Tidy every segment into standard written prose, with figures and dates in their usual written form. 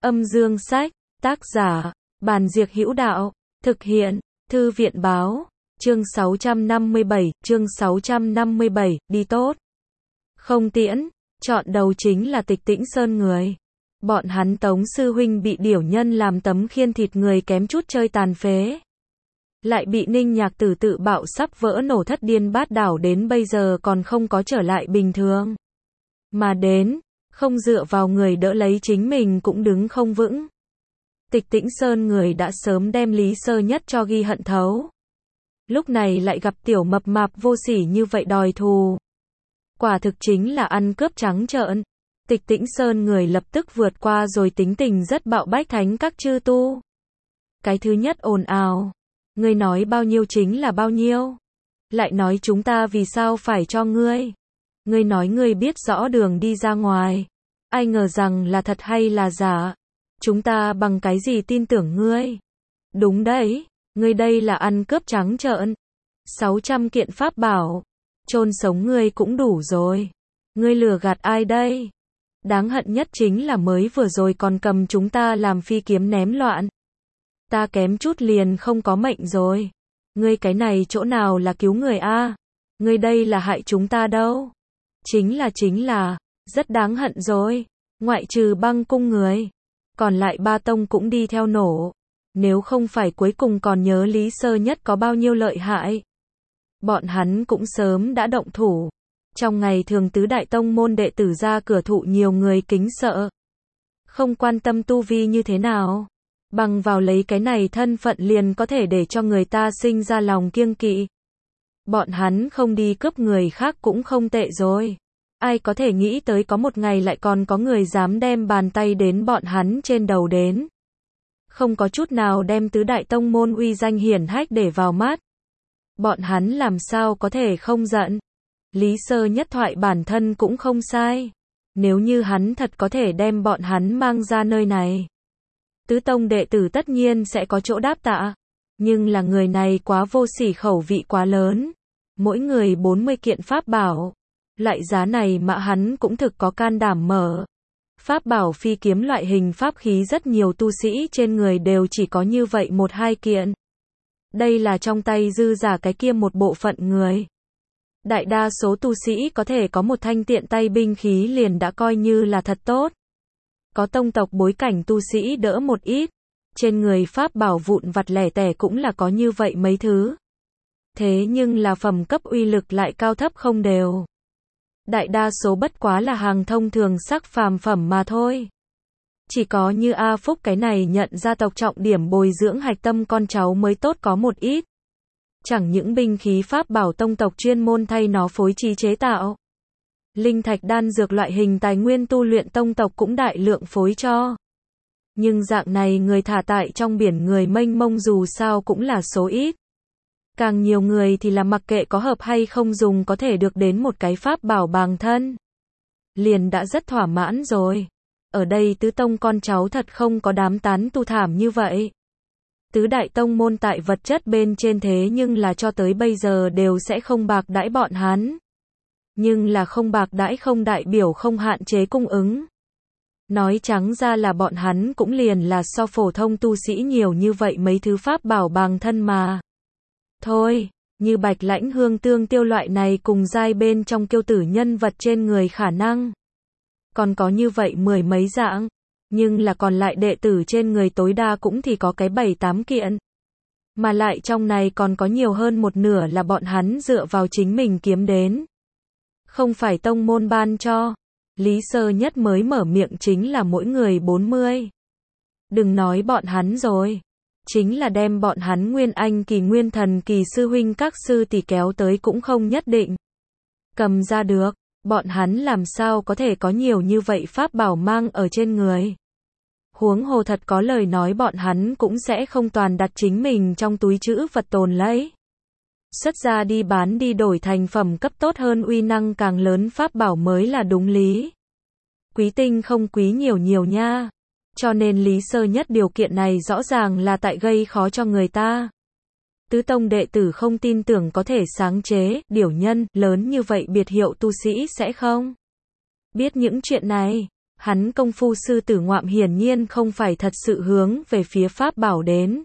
Âm dương sách, tác giả, Bàn Diệc Hữu Đạo, thực hiện, Thư viện báo, chương 657, đi tốt. Không tiễn, chọn đầu chính là Tịch Tĩnh Sơn người. Bọn hắn Tống sư huynh bị điểu nhân làm tấm khiên thịt người kém chút chơi tàn phế. Lại bị Ninh Nhạc Tử tự bạo sắp vỡ nổ thất điên bát đảo đến bây giờ còn không có trở lại bình thường. Mà đến, không dựa vào người đỡ lấy chính mình cũng đứng không vững. Tịch Tĩnh Sơn người đã sớm đem Lý Sơ Nhất cho ghi hận thấu. Lúc này lại gặp tiểu mập mạp vô sỉ như vậy đòi thù. Quả thực chính là ăn cướp trắng trợn. Tịch Tĩnh Sơn người lập tức vượt qua rồi tính tình rất bạo bách thánh các chư tu. Cái thứ nhất ồn ào. Ngươi nói bao nhiêu chính là bao nhiêu. Lại nói chúng ta vì sao phải cho ngươi. Ngươi nói ngươi biết rõ đường đi ra ngoài. Ai ngờ rằng là thật hay là giả. Chúng ta bằng cái gì tin tưởng ngươi. Đúng đấy, ngươi đây là ăn cướp trắng trợn. 600 kiện pháp bảo. Chôn sống ngươi cũng đủ rồi. Ngươi lừa gạt ai đây? Đáng hận nhất chính là mới vừa rồi còn cầm chúng ta làm phi kiếm ném loạn. Ta kém chút liền không có mệnh rồi. Ngươi cái này chỗ nào là cứu người a? Ngươi đây là hại chúng ta đâu. Chính là, rất đáng hận rồi. Ngoại trừ Băng cung người. Còn lại ba tông cũng đi theo nổ. Nếu không phải cuối cùng còn nhớ Lý Sơ Nhất có bao nhiêu lợi hại. Bọn hắn cũng sớm đã động thủ. Trong ngày thường tứ đại tông môn đệ tử ra cửa thụ nhiều người kính sợ. Không quan tâm tu vi như thế nào. Bằng vào lấy cái này thân phận liền có thể để cho người ta sinh ra lòng kiêng kỵ. Bọn hắn không đi cướp người khác cũng không tệ rồi. Ai có thể nghĩ tới có một ngày lại còn có người dám đem bàn tay đến bọn hắn trên đầu đến. Không có chút nào đem tứ đại tông môn uy danh hiển hách để vào mắt. Bọn hắn làm sao có thể không giận. Lý Sơ Nhất thoại bản thân cũng không sai. Nếu như hắn thật có thể đem bọn hắn mang ra nơi này. Tứ tông đệ tử tất nhiên sẽ có chỗ đáp tạ. Nhưng là người này quá vô sỉ, khẩu vị quá lớn. Mỗi người 40 kiện pháp bảo. Loại giá này mà hắn cũng thực có can đảm mở. Pháp bảo phi kiếm loại hình pháp khí rất nhiều tu sĩ trên người đều chỉ có như vậy 1-2 kiện. Đây là trong tay dư giả cái kia một bộ phận người. Đại đa số tu sĩ có thể có một thanh tiện tay binh khí liền đã coi như là thật tốt. Có tông tộc bối cảnh tu sĩ đỡ một ít. Trên người pháp bảo vụn vặt lẻ tẻ cũng là có như vậy mấy thứ. Thế nhưng là phẩm cấp uy lực lại cao thấp không đều. Đại đa số bất quá là hàng thông thường sắc phàm phẩm mà thôi. Chỉ có như A Phúc cái này nhận gia tộc trọng điểm bồi dưỡng hạch tâm con cháu mới tốt có một ít. Chẳng những binh khí pháp bảo tông tộc chuyên môn thay nó phối trí chế tạo. Linh thạch đan dược loại hình tài nguyên tu luyện tông tộc cũng đại lượng phối cho. Nhưng dạng này người thả tại trong biển người mênh mông dù sao cũng là số ít. Càng nhiều người thì là mặc kệ có hợp hay không dùng có thể được đến một cái pháp bảo bằng thân. Liền đã rất thỏa mãn rồi. Ở đây tứ tông con cháu thật không có đám tán tu thảm như vậy. Tứ đại tông môn tại vật chất bên trên thế nhưng là cho tới bây giờ đều sẽ không bạc đãi bọn hắn. Nhưng là không bạc đãi không đại biểu không hạn chế cung ứng. Nói trắng ra là bọn hắn cũng liền là so phổ thông tu sĩ nhiều như vậy mấy thứ pháp bảo bằng thân mà. Thôi, như Bạch Lãnh Hương Tương Tiêu loại này cùng giai bên trong kiêu tử nhân vật trên người khả năng. Còn có như vậy mười mấy dạng. Nhưng là còn lại đệ tử trên người tối đa cũng thì có cái 7-8 kiện. Mà lại trong này còn có nhiều hơn một nửa là bọn hắn dựa vào chính mình kiếm đến. Không phải tông môn ban cho. Lý Sơ Nhất mới mở miệng chính là mỗi người 40. Đừng nói bọn hắn rồi. Chính là đem bọn hắn Nguyên Anh kỳ Nguyên Thần kỳ sư huynh các sư tỷ kéo tới cũng không nhất định. Cầm ra được. Bọn hắn làm sao có thể có nhiều như vậy pháp bảo mang ở trên người. Huống hồ thật có lời nói bọn hắn cũng sẽ không toàn đặt chính mình trong túi trữ vật tồn lấy. Xuất ra đi bán đi đổi thành phẩm cấp tốt hơn uy năng càng lớn pháp bảo mới là đúng lý. Quý tinh không quý nhiều nhiều nha. Cho nên Lý Sơ Nhất điều kiện này rõ ràng là tại gây khó cho người ta. Tứ tông đệ tử không tin tưởng có thể sáng chế, điểu nhân, lớn như vậy biệt hiệu tu sĩ sẽ không biết những chuyện này. Hắn công phu sư tử ngoạm hiển nhiên không phải thật sự hướng về phía pháp bảo đến.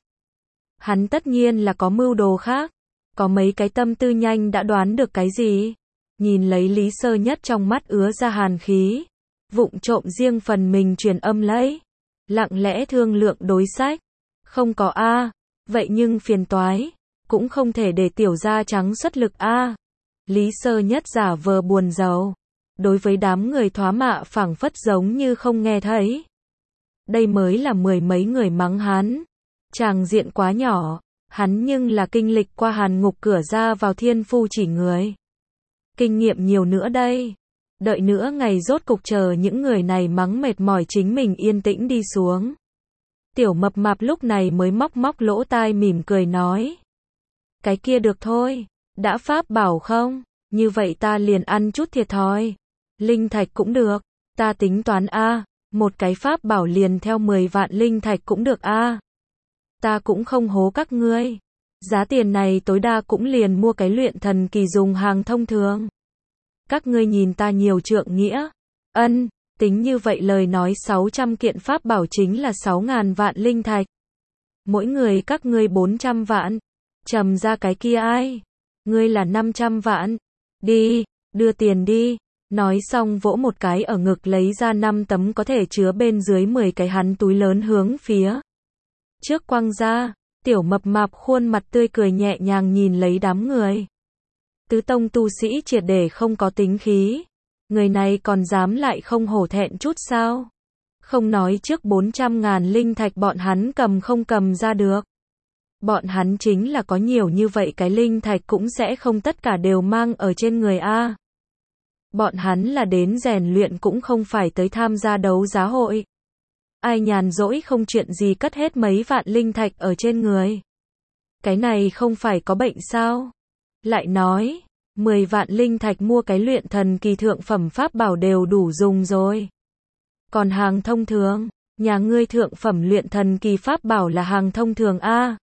Hắn tất nhiên là có mưu đồ khác. Có mấy cái tâm tư nhanh đã đoán được cái gì. Nhìn lấy Lý Sơ Nhất trong mắt ứa ra hàn khí. Vụng trộm riêng phần mình truyền âm lấy. Lặng lẽ thương lượng đối sách. Không có a, vậy nhưng phiền toái. Cũng không thể để tiểu gia trắng xuất lực a. Lý Sơ Nhất giả vờ buồn rầu. Đối với đám người thoá mạ phảng phất giống như không nghe thấy. Đây mới là mười mấy người mắng hắn. Tràng diện quá nhỏ. Hắn nhưng là kinh lịch qua hàn ngục cửa ra vào thiên phu chỉ người. Kinh nghiệm nhiều nữa đây. Đợi nữa ngày rốt cục chờ những người này mắng mệt mỏi chính mình yên tĩnh đi xuống. Tiểu mập mạp lúc này mới móc móc lỗ tai mỉm cười nói. Cái kia được thôi, đã pháp bảo không? Như vậy ta liền ăn chút thiệt thòi. Linh thạch cũng được, ta tính toán a, một cái pháp bảo liền theo 10 vạn linh thạch cũng được a. Ta cũng không hố các ngươi. Giá tiền này tối đa cũng liền mua cái luyện thần kỳ dùng hàng thông thường. Các ngươi nhìn ta nhiều trượng nghĩa. Ân, tính như vậy lời nói 600 kiện pháp bảo chính là 6.000 vạn linh thạch. Mỗi người các ngươi 400 vạn. Trầm ra cái kia ai? Ngươi là 500 vạn. Đi, đưa tiền đi. Nói xong vỗ một cái ở ngực lấy ra 5 tấm có thể chứa bên dưới 10 cái hắn túi lớn hướng phía trước quăng ra. Tiểu mập mạp khuôn mặt tươi cười nhẹ nhàng nhìn lấy đám người. Tứ tông tu sĩ triệt để không có tính khí. Người này còn dám lại không hổ thẹn chút sao? Không nói trước 400.000 linh thạch bọn hắn cầm không cầm ra được. Bọn hắn chính là có nhiều như vậy cái linh thạch cũng sẽ không tất cả đều mang ở trên người a. Bọn hắn là đến rèn luyện cũng không phải tới tham gia đấu giá hội. Ai nhàn rỗi không chuyện gì cất hết mấy vạn linh thạch ở trên người. Cái này không phải có bệnh sao? Lại nói, 10 vạn linh thạch mua cái luyện thần kỳ thượng phẩm pháp bảo đều đủ dùng rồi. Còn hàng thông thường, nhà ngươi thượng phẩm luyện thần kỳ pháp bảo là hàng thông thường a.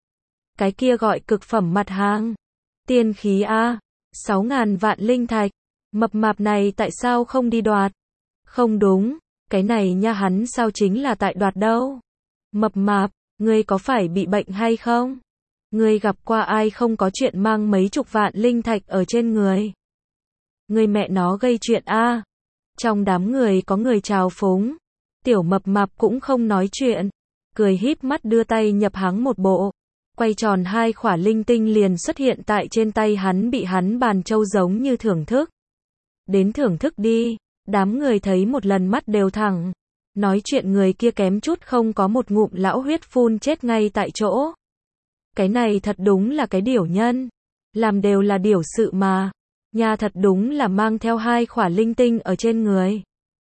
Cái kia gọi cực phẩm mặt hàng. Tiên khí a, 6.000 vạn linh thạch. Mập mạp này tại sao không đi đoạt? Không đúng, cái này nha hắn sao chính là tại đoạt đâu? Mập mạp, ngươi có phải bị bệnh hay không? Ngươi gặp qua ai không có chuyện mang mấy chục vạn linh thạch ở trên người? Ngươi mẹ nó gây chuyện a. Trong đám người có người trào phúng. Tiểu mập mạp cũng không nói chuyện. Cười híp mắt đưa tay nhập háng một bộ. Quay tròn hai khỏa linh tinh liền xuất hiện tại trên tay hắn bị hắn bàn châu giống như thưởng thức. Đến thưởng thức đi. Đám người thấy một lần mắt đều thẳng. Nói chuyện người kia kém chút không có một ngụm lão huyết phun chết ngay tại chỗ. Cái này thật đúng là cái điểu nhân. Làm đều là điểu sự mà. Nhà thật đúng là mang theo hai khỏa linh tinh ở trên người.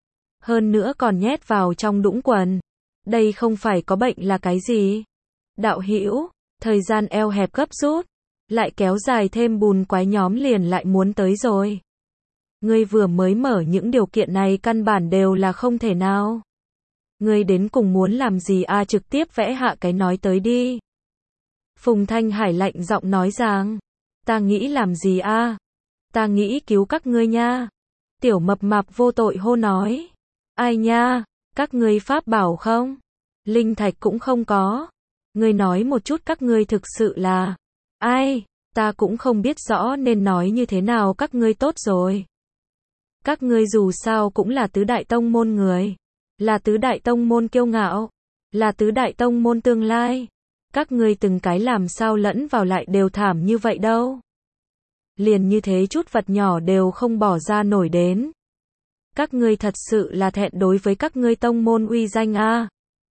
Hơn nữa còn nhét vào trong đũng quần. Đây không phải có bệnh là cái gì? Đạo hữu, thời gian eo hẹp gấp rút. Lại kéo dài thêm bùn quái nhóm liền lại muốn tới rồi. Ngươi vừa mới mở những điều kiện này căn bản đều là không thể nào. Ngươi đến cùng muốn làm gì a, trực tiếp vẽ hạ cái nói tới đi. Phùng Thanh Hải lạnh giọng nói rằng, ta nghĩ làm gì a? Ta nghĩ cứu các ngươi nha. Tiểu mập mạp vô tội hô nói, ai nha, các ngươi pháp bảo không? Linh thạch cũng không có. Ngươi nói một chút các ngươi thực sự là ai? Ta cũng không biết rõ nên nói như thế nào các ngươi tốt rồi. Các ngươi dù sao cũng là tứ đại tông môn người. Là tứ đại tông môn kiêu ngạo. Là tứ đại tông môn tương lai. Các ngươi từng cái làm sao lẫn vào lại đều thảm như vậy đâu. Liền như thế chút vật nhỏ đều không bỏ ra nổi đến. Các ngươi thật sự là thẹn đối với các ngươi tông môn uy danh a.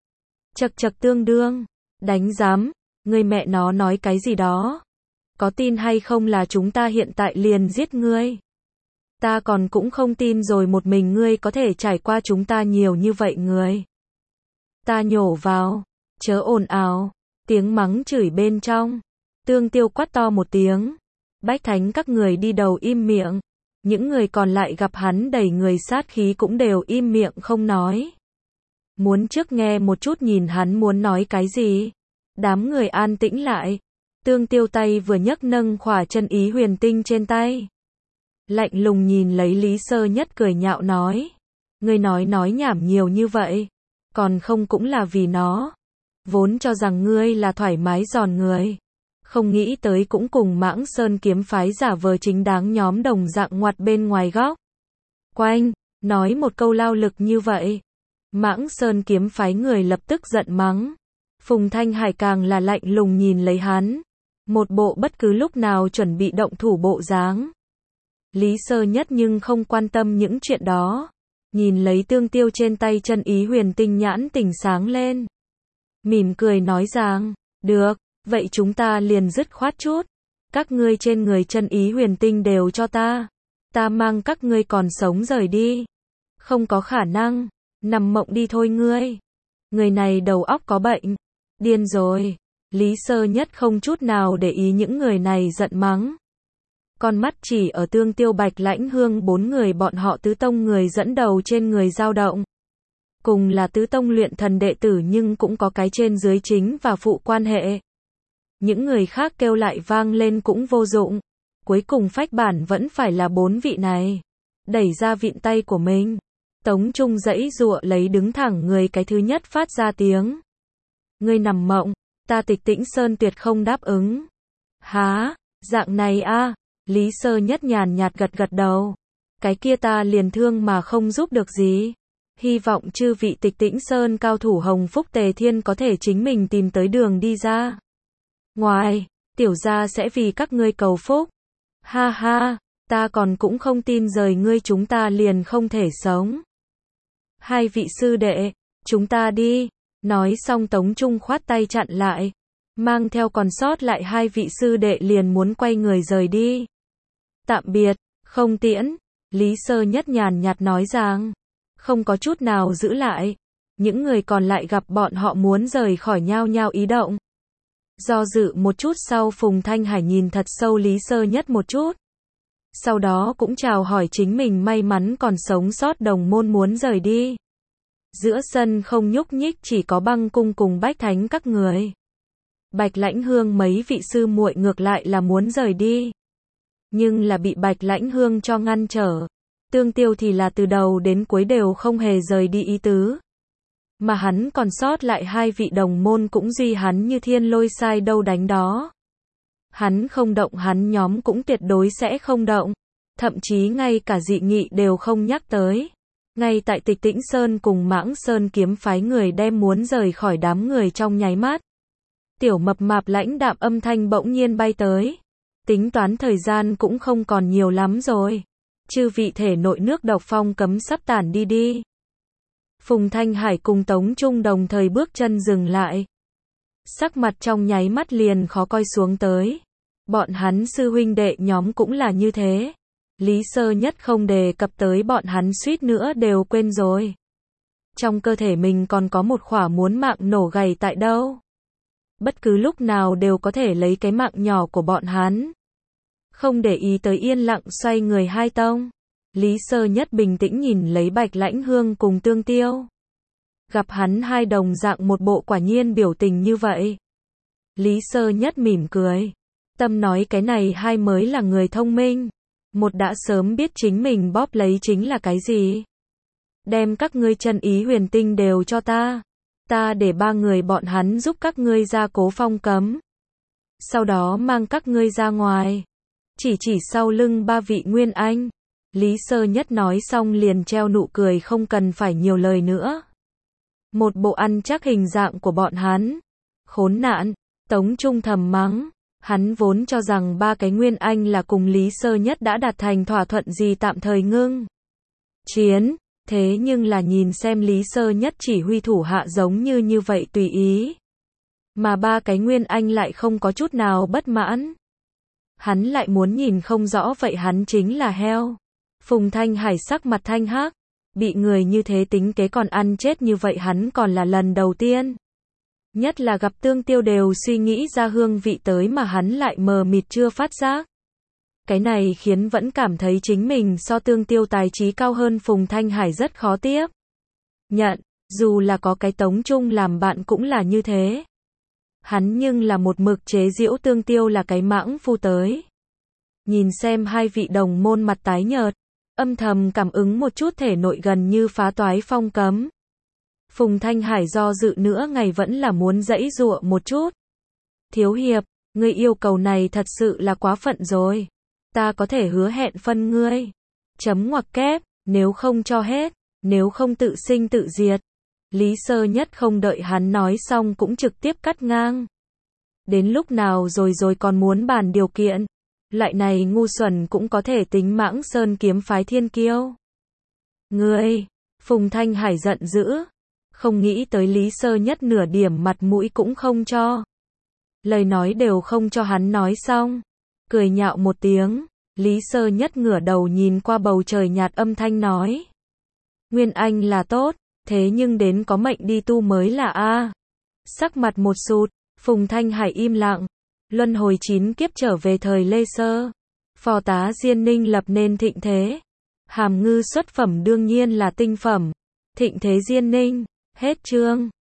Chậc chậc tương đương. Đánh giám. Ngươi mẹ nó nói cái gì đó. Có tin hay không là chúng ta hiện tại liền giết ngươi. Ta còn cũng không tin rồi một mình ngươi có thể trải qua chúng ta nhiều như vậy người. Ta nhổ vào. Chớ ồn ào. Tiếng mắng chửi bên trong. Tương Tiêu quát to một tiếng. Bách Thánh các người đi đầu im miệng. Những người còn lại gặp hắn đầy người sát khí cũng đều im miệng không nói. Muốn trước nghe một chút nhìn hắn muốn nói cái gì. Đám người an tĩnh lại. Tương Tiêu tay vừa nhấc nâng khỏa chân ý huyền tinh trên tay. Lạnh lùng nhìn lấy Lý Sơ Nhất cười nhạo nói. Ngươi nói nhảm nhiều như vậy, còn không cũng là vì nó. Vốn cho rằng ngươi là thoải mái giòn người, không nghĩ tới cũng cùng Mãng Sơn kiếm phái giả vờ chính đáng nhóm đồng dạng ngoặt bên ngoài góc. Quanh, nói một câu lao lực như vậy. Mãng Sơn kiếm phái người lập tức giận mắng. Phùng Thanh Hải càng là lạnh lùng nhìn lấy hắn. Một bộ bất cứ lúc nào chuẩn bị động thủ bộ dáng. Lý Sơ Nhất nhưng không quan tâm những chuyện đó. Nhìn lấy Tương Tiêu trên tay chân ý huyền tinh nhãn tỉnh sáng lên. Mỉm cười nói rằng, được, vậy chúng ta liền dứt khoát chút. Các ngươi trên người chân ý huyền tinh đều cho ta. Ta mang các ngươi còn sống rời đi. Không có khả năng, nằm mộng đi thôi ngươi. Người này đầu óc có bệnh. Điên rồi. Lý Sơ Nhất không chút nào để ý những người này giận mắng. Con mắt chỉ ở Tương Tiêu Bạch Lãnh Hương 4 người bọn họ tứ tông người dẫn đầu trên người dao động. Cùng là tứ tông luyện thần đệ tử nhưng cũng có cái trên dưới chính và phụ quan hệ. Những người khác kêu lại vang lên cũng vô dụng. Cuối cùng phách bản vẫn phải là 4 vị này. Đẩy ra vịn tay của mình. Tống Trung giãy giụa lấy đứng thẳng người cái thứ nhất phát ra tiếng. Ngươi nằm mộng, ta Tịch Tĩnh Sơn tuyệt không đáp ứng. Há, dạng này a? Lý Sơ Nhất nhàn nhạt gật gật đầu. Cái kia ta liền thương mà không giúp được gì. Hy vọng chư vị Tịch Tĩnh Sơn cao thủ Hồng Phúc Tề Thiên có thể chính mình tìm tới đường đi ra. Ngoài, tiểu gia sẽ vì các ngươi cầu phúc. Ha ha, ta còn cũng không tin rời ngươi chúng ta liền không thể sống. Hai vị sư đệ, chúng ta đi. Nói xong Tống Trung khoát tay chặn lại. Mang theo còn sót lại hai vị sư đệ liền muốn quay người rời đi. Tạm biệt, không tiễn. Lý Sơ Nhất nhàn nhạt nói rằng. Không có chút nào giữ lại. Những người còn lại gặp bọn họ muốn rời khỏi nhao nhao ý động. Do dự một chút sau Phùng Thanh Hải nhìn thật sâu Lý Sơ Nhất một chút. Sau đó cũng chào hỏi chính mình may mắn còn sống sót đồng môn muốn rời đi. Giữa sân không nhúc nhích chỉ có Băng Cung cùng Bách Thánh các người. Bạch Lãnh Hương mấy vị sư muội ngược lại là muốn rời đi. Nhưng là bị Bạch Lãnh Hương cho ngăn trở. Tương Tiêu thì là từ đầu đến cuối đều không hề rời đi ý tứ. Mà hắn còn sót lại hai vị đồng môn cũng duy hắn như thiên lôi sai đâu đánh đó. Hắn không động hắn nhóm cũng tuyệt đối sẽ không động. Thậm chí ngay cả dị nghị đều không nhắc tới. Ngay tại Tịch Tĩnh Sơn cùng Mãng Sơn kiếm phái người đem muốn rời khỏi đám người trong nháy mắt. Tiểu mập mạp lãnh đạm âm thanh bỗng nhiên bay tới. Tính toán thời gian cũng không còn nhiều lắm rồi. Chư vị thể nội nước độc phong cấm sắp tản đi đi. Phùng Thanh Hải cùng Tống Trung đồng thời bước chân dừng lại. Sắc mặt trong nháy mắt liền khó coi xuống tới. Bọn hắn sư huynh đệ nhóm cũng là như thế. Lý Sơ Nhất không đề cập tới bọn hắn suýt nữa đều quên rồi. Trong cơ thể mình còn có một khỏa muốn mạng nổ gầy tại đâu. Bất cứ lúc nào đều có thể lấy cái mạng nhỏ của bọn hắn. Không để ý tới yên lặng xoay người hai tông. Lý Sơ Nhất bình tĩnh nhìn lấy Bạch Lãnh Hương cùng Tương Tiêu. Gặp hắn hai đồng dạng một bộ quả nhiên biểu tình như vậy. Lý Sơ Nhất mỉm cười. Tâm nói cái này hai mới là người thông minh. Một đã sớm biết chính mình bóp lấy chính là cái gì. Đem các ngươi chân ý huyền tinh đều cho ta. Ta để ba người bọn hắn giúp các ngươi ra cố phong cấm. Sau đó mang các ngươi ra ngoài. Chỉ sau lưng ba vị nguyên anh. Lý Sơ Nhất nói xong liền treo nụ cười không cần phải nhiều lời nữa. Một bộ ăn chắc hình dạng của bọn hắn. Khốn nạn, Tống Trung thầm mắng. Hắn vốn cho rằng ba cái nguyên anh là cùng Lý Sơ Nhất đã đạt thành thỏa thuận gì tạm thời ngưng chiến. Thế nhưng là nhìn xem Lý Sơ Nhất chỉ huy thủ hạ giống như vậy tùy ý. Mà ba cái nguyên anh lại không có chút nào bất mãn. Hắn lại muốn nhìn không rõ vậy hắn chính là heo. Phùng Thanh Hải sắc mặt thanh hắc. Bị người như thế tính kế còn ăn chết như vậy hắn còn là lần đầu tiên. Nhất là gặp Tương Tiêu đều suy nghĩ ra hương vị tới mà hắn lại mờ mịt chưa phát giác. Cái này khiến vẫn cảm thấy chính mình so Tương Tiêu tài trí cao hơn Phùng Thanh Hải rất khó tiếp nhận, dù là có cái Tống Trung làm bạn cũng là như thế. Hắn nhưng là một mực chế giễu Tương Tiêu là cái mãng phu tới. Nhìn xem hai vị đồng môn mặt tái nhợt, âm thầm cảm ứng một chút thể nội gần như phá toái phong cấm. Phùng Thanh Hải do dự nữa ngày vẫn là muốn giãy giụa một chút. Thiếu hiệp, ngươi yêu cầu này thật sự là quá phận rồi. Ta có thể hứa hẹn phân ngươi. Chấm ngoặc kép, nếu không cho hết, nếu không tự sinh tự diệt. Lý Sơ Nhất không đợi hắn nói xong cũng trực tiếp cắt ngang. Đến lúc nào rồi còn muốn bàn điều kiện. Loại này ngu xuẩn cũng có thể tính Mãng Sơn kiếm phái thiên kiêu. Ngươi, Phùng Thanh Hải giận dữ. Không nghĩ tới Lý Sơ Nhất nửa điểm mặt mũi cũng không cho. Lời nói đều không cho hắn nói xong. Cười nhạo một tiếng, Lý Sơ Nhất ngửa đầu nhìn qua bầu trời nhạt âm thanh nói. Nguyên Anh là tốt, thế nhưng đến có mệnh đi tu mới là a. Sắc mặt một sụt, Phùng Thanh Hải im lặng. Luân hồi 9 kiếp trở về thời Lê Sơ. Phò tá Diên Ninh lập nên thịnh thế. Hàm Ngư xuất phẩm đương nhiên là tinh phẩm. Thịnh thế Diên Ninh, hết chương.